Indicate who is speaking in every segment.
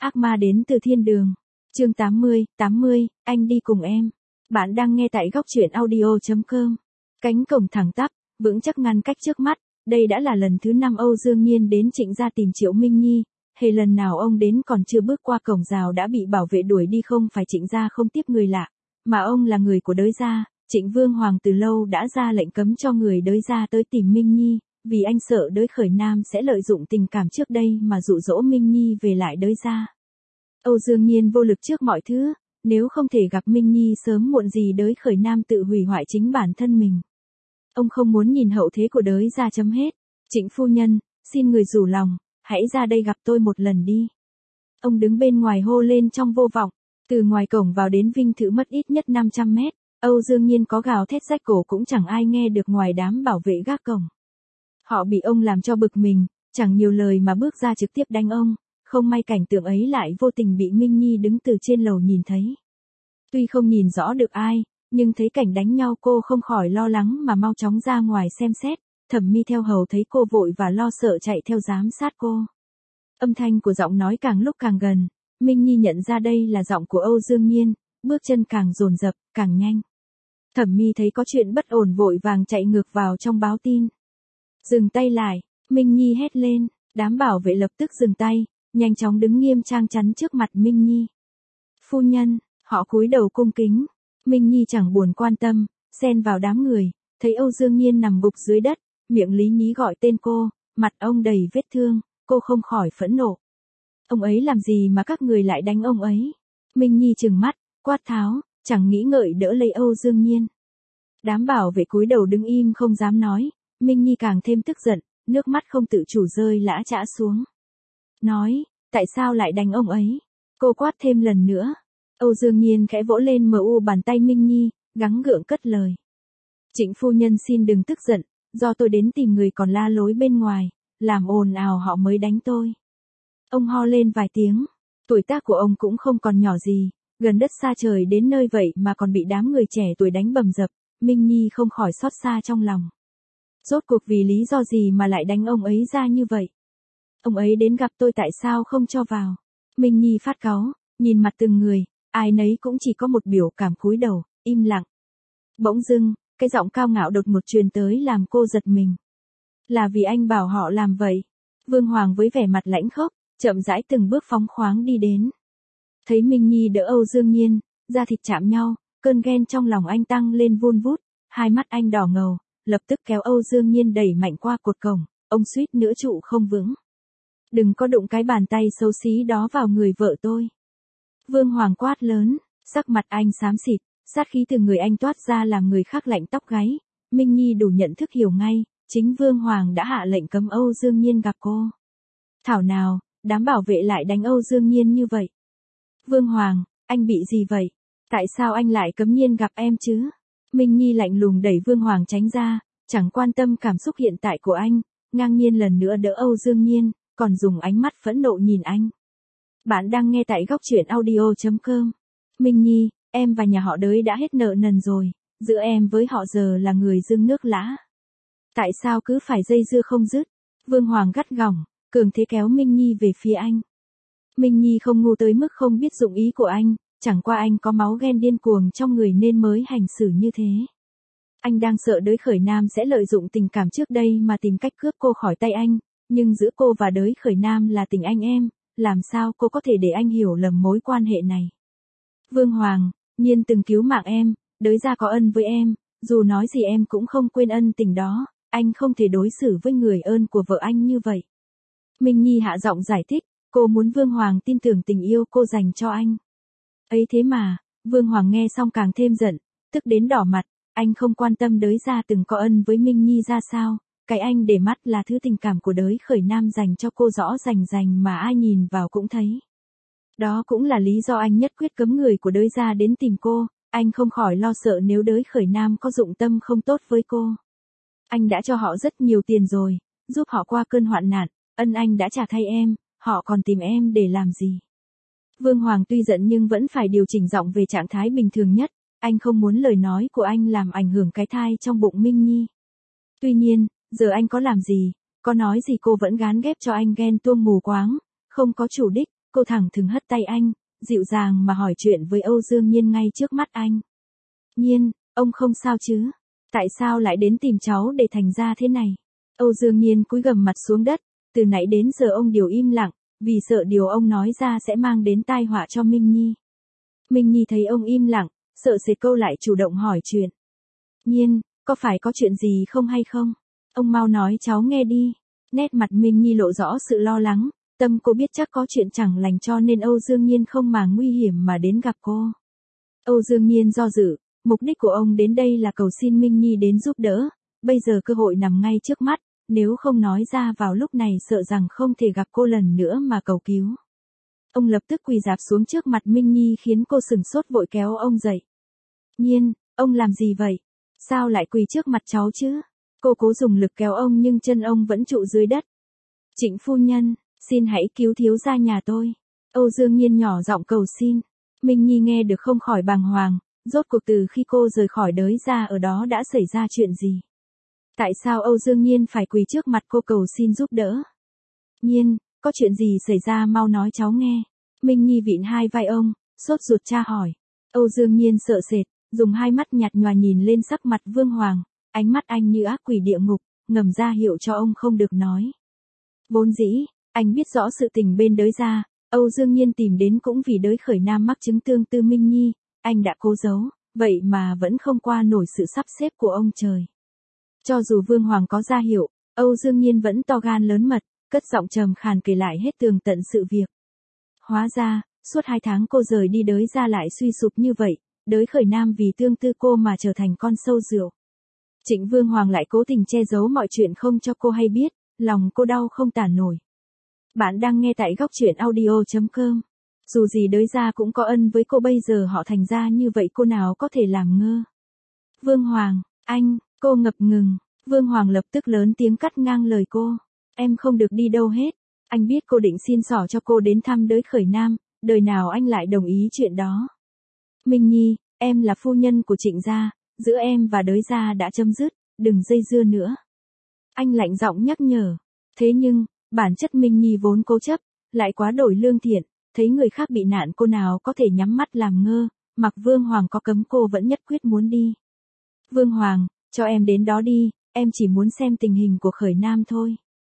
Speaker 1: Ác ma đến từ thiên đường. Chương 80, anh đi cùng em. Bạn đang nghe tại góc truyện audio.com. Cánh cổng thẳng tắp, vững chắc ngăn cách trước mắt. Đây đã là lần thứ 5 Âu Dương Nhiên đến Trịnh gia tìm Triệu Minh Nhi. Hề lần nào ông đến còn chưa bước qua cổng rào đã bị bảo vệ đuổi đi. Không phải Trịnh gia không tiếp người lạ, mà ông là người của Đới gia. Trịnh Vương Hoàng từ lâu đã ra lệnh cấm cho người Đới gia tới tìm Minh Nhi, vì anh sợ Đới Khởi Nam sẽ lợi dụng tình cảm trước đây mà dụ dỗ Minh Nhi về lại Đới gia. Âu Dương Nhiên vô lực trước mọi thứ, nếu không thể gặp Minh Nhi sớm muộn gì Đới Khởi Nam tự hủy hoại chính bản thân mình. Ông không muốn nhìn hậu thế của Đới gia chấm hết. Trịnh phu nhân, xin người rủ lòng, hãy ra đây gặp tôi một lần đi. Ông đứng bên ngoài hô lên trong vô vọng. Từ ngoài cổng vào đến Vinh Thự mất ít nhất 500 mét. Âu Dương Nhiên có gào thét rách cổ cũng chẳng ai nghe được ngoài đám bảo vệ gác cổng. Họ bị ông làm cho bực mình, chẳng nhiều lời mà bước ra trực tiếp đánh ông. Không may cảnh tượng ấy lại vô tình bị Minh Nhi đứng từ trên lầu nhìn thấy. Tuy không nhìn rõ được ai, nhưng thấy cảnh đánh nhau cô không khỏi lo lắng mà mau chóng ra ngoài xem xét. Thẩm Mi theo hầu thấy cô vội và lo sợ chạy theo giám sát cô. Âm thanh của giọng nói càng lúc càng gần, Minh Nhi nhận ra đây là giọng của Âu Dương Nhiên, bước chân càng dồn dập, càng nhanh. Thẩm Mi thấy có chuyện bất ổn vội vàng chạy ngược vào trong báo tin. Dừng tay lại, Minh Nhi hét lên, đám bảo vệ lập tức dừng tay, nhanh chóng đứng nghiêm trang chắn trước mặt Minh Nhi. Phu nhân, họ cúi đầu cung kính. Minh Nhi chẳng buồn quan tâm, xen vào đám người, thấy Âu Dương Nhiên nằm gục dưới đất, miệng lý nhí gọi tên cô, mặt ông đầy vết thương, cô không khỏi phẫn nộ. Ông ấy làm gì mà các người lại đánh ông ấy? Minh Nhi trừng mắt, quát tháo, chẳng nghĩ ngợi đỡ lấy Âu Dương Nhiên. Đám bảo vệ cúi đầu đứng im không dám nói, Minh Nhi càng thêm tức giận, nước mắt không tự chủ rơi lã chã xuống. Nói, tại sao lại đánh ông ấy? Cô quát thêm lần nữa. Âu Dương Nhiên khẽ vỗ lên bàn tay Minh Nhi, gắng gượng cất lời. Trịnh phu nhân xin đừng tức giận, do tôi đến tìm người còn la lối bên ngoài, làm ồn ào họ mới đánh tôi. Ông ho lên vài tiếng, tuổi tác của ông cũng không còn nhỏ gì, gần đất xa trời đến nơi vậy mà còn bị đám người trẻ tuổi đánh bầm dập, Minh Nhi không khỏi xót xa trong lòng. Rốt cuộc vì lý do gì mà lại đánh ông ấy ra như vậy? Ông ấy đến gặp tôi tại sao không cho vào? Minh Nhi phát cáu, nhìn mặt từng người, ai nấy cũng chỉ có một biểu cảm cúi đầu, im lặng. Bỗng dưng, cái giọng cao ngạo đột ngột truyền tới làm cô giật mình. Là vì anh bảo họ làm vậy. Vương Hoàng với vẻ mặt lãnh khốc, chậm rãi từng bước phóng khoáng đi đến. Thấy Minh Nhi đỡ Âu Dương Nhiên, da thịt chạm nhau, cơn ghen trong lòng anh tăng lên vun vút, hai mắt anh đỏ ngầu, lập tức kéo Âu Dương Nhiên đẩy mạnh qua cột cổng, ông suýt nữa trụ không vững. Đừng có đụng cái bàn tay xấu xí đó vào người vợ tôi. Vương Hoàng quát lớn, sắc mặt anh xám xịt, sát khí từ người anh toát ra làm người khác lạnh tóc gáy. Minh Nhi đủ nhận thức hiểu ngay, chính Vương Hoàng đã hạ lệnh cấm Âu Dương Nhiên gặp cô. Thảo nào, đám bảo vệ lại đánh Âu Dương Nhiên như vậy. Vương Hoàng, anh bị gì vậy? Tại sao anh lại cấm Nhiên gặp em chứ? Minh Nhi lạnh lùng đẩy Vương Hoàng tránh ra, chẳng quan tâm cảm xúc hiện tại của anh, ngang nhiên lần nữa đỡ Âu Dương Nhiên, còn dùng ánh mắt phẫn nộ nhìn anh. Bạn đang nghe tại góc truyện audio.com. Minh Nhi, em và nhà họ Đới đã hết nợ nần rồi, giữa em với họ giờ là người dưng nước lã. Tại sao cứ phải dây dưa không dứt? Vương Hoàng gắt gỏng, cường thế kéo Minh Nhi về phía anh. Minh Nhi không ngu tới mức không biết dụng ý của anh, chẳng qua anh có máu ghen điên cuồng trong người nên mới hành xử như thế. Anh đang sợ Đới Khởi Nam sẽ lợi dụng tình cảm trước đây mà tìm cách cướp cô khỏi tay anh, nhưng giữa cô và Đới Khởi Nam là tình anh em, làm sao cô có thể để anh hiểu lầm mối quan hệ này. Vương Hoàng, Nhiên từng cứu mạng em, Đới gia có ân với em, dù nói gì em cũng không quên ân tình đó, anh không thể đối xử với người ơn của vợ anh như vậy. Minh Nhi hạ giọng giải thích, cô muốn Vương Hoàng tin tưởng tình yêu cô dành cho anh. Ấy thế mà, Vương Hoàng nghe xong càng thêm giận, tức đến đỏ mặt, anh không quan tâm Đới gia từng có ân với Minh Nhi ra sao, cái anh để mắt là thứ tình cảm của Đới Khởi Nam dành cho cô rõ rành rành mà ai nhìn vào cũng thấy. Đó cũng là lý do anh nhất quyết cấm người của Đới gia đến tìm cô, anh không khỏi lo sợ nếu Đới Khởi Nam có dụng tâm không tốt với cô. Anh đã cho họ rất nhiều tiền rồi, giúp họ qua cơn hoạn nạn, ân anh đã trả thay em, họ còn tìm em để làm gì? Vương Hoàng tuy giận nhưng vẫn phải điều chỉnh giọng về trạng thái bình thường nhất, anh không muốn lời nói của anh làm ảnh hưởng cái thai trong bụng Minh Nhi. Tuy nhiên, giờ anh có làm gì, có nói gì cô vẫn gán ghép cho anh ghen tuông mù quáng, không có chủ đích, cô thẳng thừng hất tay anh, dịu dàng mà hỏi chuyện với Âu Dương Nhiên ngay trước mắt anh. Nhiên, ông không sao chứ? Tại sao lại đến tìm cháu để thành ra thế này? Âu Dương Nhiên cúi gằm mặt xuống đất, từ nãy đến giờ ông đều im lặng, vì sợ điều ông nói ra sẽ mang đến tai họa cho Minh Nhi. Minh Nhi thấy ông im lặng, sợ sệt câu lại chủ động hỏi chuyện. Nhiên, có phải có chuyện gì không hay không? Ông mau nói cháu nghe đi. Nét mặt Minh Nhi lộ rõ sự lo lắng, tâm cô biết chắc có chuyện chẳng lành cho nên Âu Dương Nhiên không màng nguy hiểm mà đến gặp cô. Âu Dương Nhiên do dự, mục đích của ông đến đây là cầu xin Minh Nhi đến giúp đỡ, bây giờ cơ hội nằm ngay trước mắt, nếu không nói ra vào lúc này sợ rằng không thể gặp cô lần nữa mà cầu cứu. Ông lập tức quỳ rạp xuống trước mặt Minh Nhi khiến cô sửng sốt vội kéo ông dậy. Nhiên, ông làm gì vậy? Sao lại quỳ trước mặt cháu chứ? Cô cố dùng lực kéo ông nhưng chân ông vẫn trụ dưới đất. Trịnh phu nhân, xin hãy cứu thiếu gia nhà tôi. Âu Dương Nhiên nhỏ giọng cầu xin. Minh Nhi nghe được không khỏi bàng hoàng, rốt cuộc từ khi cô rời khỏi đới ra ở đó đã xảy ra chuyện gì? Tại sao Âu Dương Nhiên phải quỳ trước mặt cô cầu xin giúp đỡ? Nhiên, có chuyện gì xảy ra mau nói cháu nghe. Minh Nhi vịn hai vai ông, sốt ruột tra hỏi. Âu Dương Nhiên sợ sệt, dùng hai mắt nhạt nhòa nhìn lên sắc mặt Vương Hoàng, ánh mắt anh như ác quỷ địa ngục, ngầm ra hiệu cho ông không được nói. Vốn dĩ, anh biết rõ sự tình bên đới ra, Âu Dương Nhiên tìm đến cũng vì đới khởi nam mắc chứng tương tư Minh Nhi, anh đã cố giấu, vậy mà vẫn không qua nổi sự sắp xếp của ông trời. Cho dù Vương Hoàng có ra hiệu, Âu Dương Nhiên vẫn to gan lớn mật, cất giọng trầm khàn kể lại hết tường tận sự việc. Hóa ra, suốt 2 tháng cô rời đi đới ra lại suy sụp như vậy, đới khởi nam vì tương tư cô mà trở thành con sâu rượu. Trịnh Vương Hoàng lại cố tình che giấu mọi chuyện không cho cô hay biết, lòng cô đau không tả nổi. Bạn đang nghe tại góc truyện audio.com. Dù gì đới ra cũng có ân với cô, bây giờ họ thành ra như vậy cô nào có thể làm ngơ. Vương Hoàng, anh, cô ngập ngừng. Vương Hoàng lập tức lớn tiếng cắt ngang lời cô. Em không được đi đâu hết. Anh biết cô định xin xỏ cho cô đến thăm đới khởi nam, đời nào anh lại đồng ý chuyện đó. Minh Nhi, em là phu nhân của Trịnh gia, giữa em và đới gia đã chấm dứt, đừng dây dưa nữa. Anh lạnh giọng nhắc nhở. Thế nhưng, bản chất Minh Nhi vốn cố chấp, lại quá đổi lương thiện, thấy người khác bị nạn cô nào có thể nhắm mắt làm ngơ, mặc Vương Hoàng có cấm cô vẫn nhất quyết muốn đi. Vương Hoàng, cho em đến đó đi, em chỉ muốn xem tình hình của khởi nam thôi.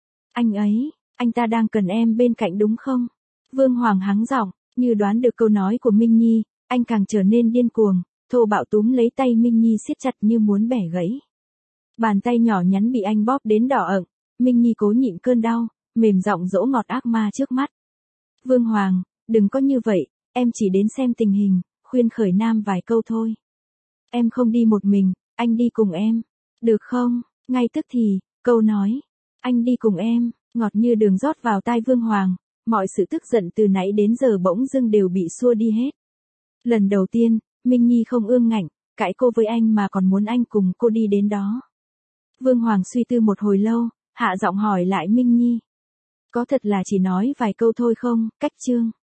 Speaker 1: Anh ta đang cần em bên cạnh đúng không? Vương Hoàng hắng giọng, như đoán được câu nói của Minh Nhi, anh càng trở nên điên cuồng, thô bạo túm lấy tay Minh Nhi siết chặt như muốn bẻ gãy. Bàn tay nhỏ nhắn bị anh bóp đến đỏ ửng, Minh Nhi cố nhịn cơn đau, mềm giọng dỗ ngọt ác ma trước mắt. Vương Hoàng, đừng có như vậy, em chỉ đến xem tình hình, khuyên khởi nam vài câu thôi. Em không đi một mình, anh đi cùng em. Được không? Ngay tức thì, câu nói, anh đi cùng em, ngọt như đường rót vào tai Vương Hoàng, mọi sự tức giận từ nãy đến giờ bỗng dưng đều bị xua đi hết. Lần đầu tiên, Minh Nhi không ương ngạnh, cãi cô với anh mà còn muốn anh cùng cô đi đến đó. Vương Hoàng suy tư một hồi lâu, hạ giọng hỏi lại Minh Nhi. Có thật là chỉ nói vài câu thôi không, Cách Trương?